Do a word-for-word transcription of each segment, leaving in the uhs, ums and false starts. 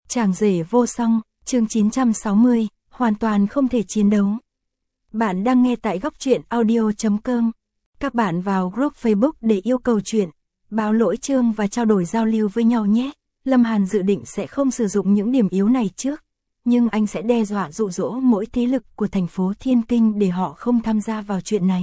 Chàng rể vô song, chương chín trăm sáu mươi, hoàn toàn không thể chiến đấu. Bạn đang nghe tại góc truyện audio chấm com. Các bạn vào group Facebook để yêu cầu chuyện, báo lỗi chương và trao đổi giao lưu với nhau nhé. Lâm Hàn dự định sẽ không sử dụng những điểm yếu này trước, nhưng anh sẽ đe dọa dụ dỗ mỗi thế lực của thành phố Thiên Kinh để họ không tham gia vào chuyện này.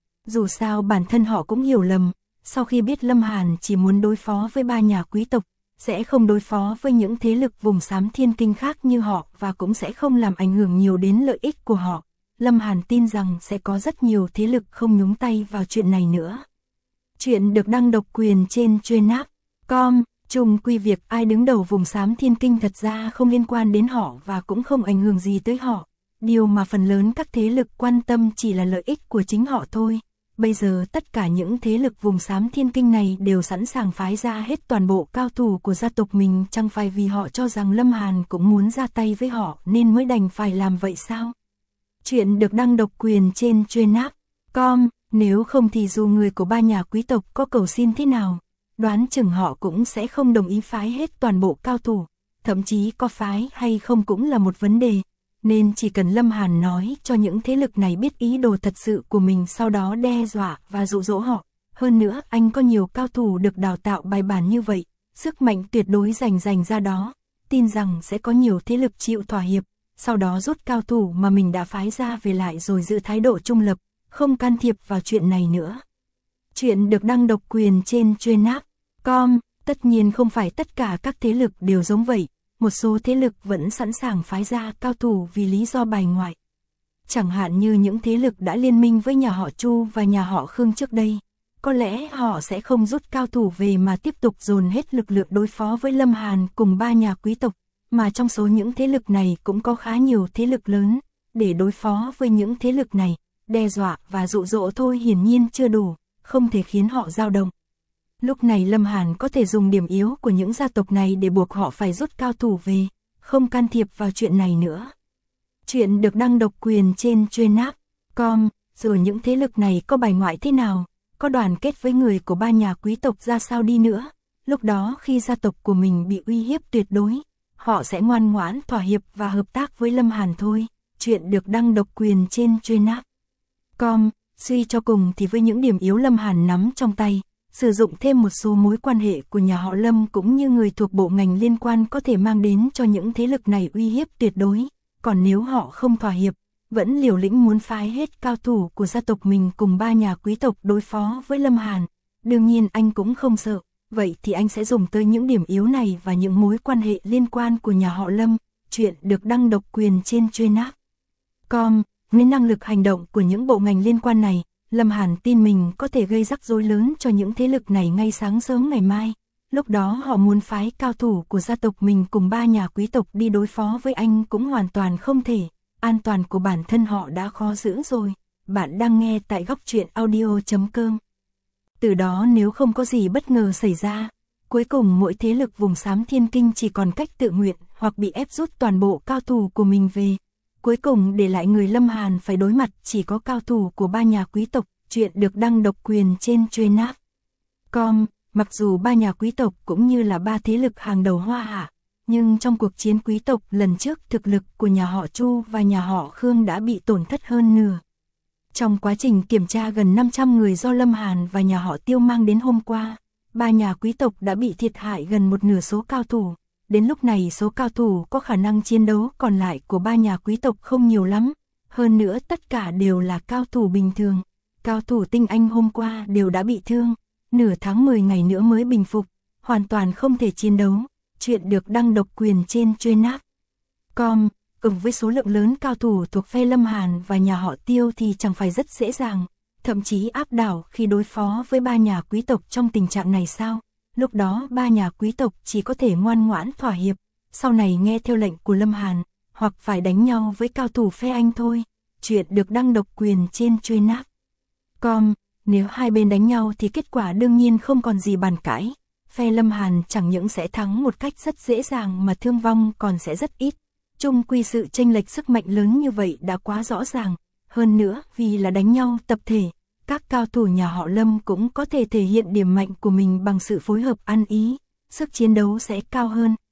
Dù sao bản thân họ cũng hiểu lầm, sau khi biết Lâm Hàn chỉ muốn đối phó với ba nhà quý tộc, sẽ không đối phó với những thế lực vùng xám Thiên Kinh khác như họ và cũng sẽ không làm ảnh hưởng nhiều đến lợi ích của họ. Lâm Hàn tin rằng sẽ có rất nhiều thế lực không nhúng tay vào chuyện này nữa. Chuyện được đăng độc quyền trên Truyện chấm com. Chung quy việc ai đứng đầu vùng xám Thiên Kinh thật ra không liên quan đến họ và cũng không ảnh hưởng gì tới họ. Điều mà phần lớn các thế lực quan tâm chỉ là lợi ích của chính họ thôi. Bây giờ tất cả những thế lực vùng xám Thiên Kinh này đều sẵn sàng phái ra hết toàn bộ cao thủ của gia tộc mình, chẳng phải vì họ cho rằng Lâm Hàn cũng muốn ra tay với họ nên mới đành phải làm vậy sao? Chuyện được đăng độc quyền trên Truyện chấm com, nếu không thì dù người của ba nhà quý tộc có cầu xin thế nào, đoán chừng họ cũng sẽ không đồng ý phái hết toàn bộ cao thủ, thậm chí có phái hay không cũng là một vấn đề. Nên chỉ cần Lâm Hàn nói cho những thế lực này biết ý đồ thật sự của mình, sau đó đe dọa và dụ dỗ họ. Hơn nữa anh có nhiều cao thủ được đào tạo bài bản như vậy, sức mạnh tuyệt đối dành dành ra đó, tin rằng sẽ có nhiều thế lực chịu thỏa hiệp, sau đó rút cao thủ mà mình đã phái ra về lại rồi giữ thái độ trung lập, không can thiệp vào chuyện này nữa. Chuyện được đăng độc quyền trên Truyện chấm com, tất nhiên không phải tất cả các thế lực đều giống vậy. Một số thế lực vẫn sẵn sàng phái ra cao thủ vì lý do bài ngoại. Chẳng hạn như những thế lực đã liên minh với nhà họ Chu và nhà họ Khương trước đây. Có lẽ họ sẽ không rút cao thủ về mà tiếp tục dồn hết lực lượng đối phó với Lâm Hàn cùng ba nhà quý tộc. Mà trong số những thế lực này cũng có khá nhiều thế lực lớn. Để đối phó với những thế lực này, đe dọa và dụ dỗ thôi hiển nhiên chưa đủ, không thể khiến họ dao động. Lúc này Lâm Hàn có thể dùng điểm yếu của những gia tộc này để buộc họ phải rút cao thủ về, không can thiệp vào chuyện này nữa. Chuyện được đăng độc quyền trên Truyện chấm com, rồi những thế lực này có bài ngoại thế nào, có đoàn kết với người của ba nhà quý tộc ra sao đi nữa, lúc đó khi gia tộc của mình bị uy hiếp tuyệt đối, họ sẽ ngoan ngoãn thỏa hiệp và hợp tác với Lâm Hàn thôi. Chuyện được đăng độc quyền trên Truyện chấm com, suy cho cùng thì với những điểm yếu Lâm Hàn nắm trong tay, sử dụng thêm một số mối quan hệ của nhà họ Lâm cũng như người thuộc bộ ngành liên quan có thể mang đến cho những thế lực này uy hiếp tuyệt đối. Còn nếu họ không thỏa hiệp, vẫn liều lĩnh muốn phái hết cao thủ của gia tộc mình cùng ba nhà quý tộc đối phó với Lâm Hàn, đương nhiên anh cũng không sợ. Vậy thì anh sẽ dùng tới những điểm yếu này và những mối quan hệ liên quan của nhà họ Lâm. Chuyện được đăng độc quyền trên Truyện chấm com, với năng lực hành động của những bộ ngành liên quan này, Lâm Hàn tin mình có thể gây rắc rối lớn cho những thế lực này ngay sáng sớm ngày mai. Lúc đó họ muốn phái cao thủ của gia tộc mình cùng ba nhà quý tộc đi đối phó với anh cũng hoàn toàn không thể. An toàn của bản thân họ đã khó giữ rồi. Bạn đang nghe tại góc truyện audio chấm com. Từ đó nếu không có gì bất ngờ xảy ra, cuối cùng mỗi thế lực vùng xám Thiên Kinh chỉ còn cách tự nguyện hoặc bị ép rút toàn bộ cao thủ của mình về. Cuối cùng để lại người Lâm Hàn phải đối mặt chỉ có cao thủ của ba nhà quý tộc. Chuyện được đăng độc quyền trên Truyện chấm com, mặc dù ba nhà quý tộc cũng như là ba thế lực hàng đầu Hoa Hạ, nhưng trong cuộc chiến quý tộc lần trước thực lực của nhà họ Chu và nhà họ Khương đã bị tổn thất hơn nửa. Trong quá trình kiểm tra gần năm trăm người do Lâm Hàn và nhà họ Tiêu mang đến hôm qua, ba nhà quý tộc đã bị thiệt hại gần một nửa số cao thủ. Đến lúc này số cao thủ có khả năng chiến đấu còn lại của ba nhà quý tộc không nhiều lắm. Hơn nữa tất cả đều là cao thủ bình thường. Cao thủ tinh anh hôm qua đều đã bị thương. Nửa tháng mười ngày nữa mới bình phục. Hoàn toàn không thể chiến đấu. Chuyện được đăng độc quyền trên Truyện chấm com. Cùng với số lượng lớn cao thủ thuộc phe Lâm Hàn và nhà họ Tiêu thì chẳng phải rất dễ dàng. Thậm chí áp đảo khi đối phó với ba nhà quý tộc trong tình trạng này sao? Lúc đó ba nhà quý tộc chỉ có thể ngoan ngoãn thỏa hiệp, sau này nghe theo lệnh của Lâm Hàn, hoặc phải đánh nhau với cao thủ phe anh thôi. Chuyện được đăng độc quyền trên Truyện chấm com, nếu hai bên đánh nhau thì kết quả đương nhiên không còn gì bàn cãi. Phe Lâm Hàn chẳng những sẽ thắng một cách rất dễ dàng mà thương vong còn sẽ rất ít. Chung quy sự chênh lệch sức mạnh lớn như vậy đã quá rõ ràng. Hơn nữa vì là đánh nhau tập thể, các cao thủ nhà họ Lâm cũng có thể thể hiện điểm mạnh của mình bằng sự phối hợp ăn ý, sức chiến đấu sẽ cao hơn,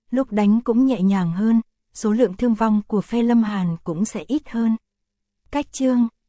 lúc đánh cũng nhẹ nhàng hơn, số lượng thương vong của phe Lâm Hàn cũng sẽ ít hơn. Cách chương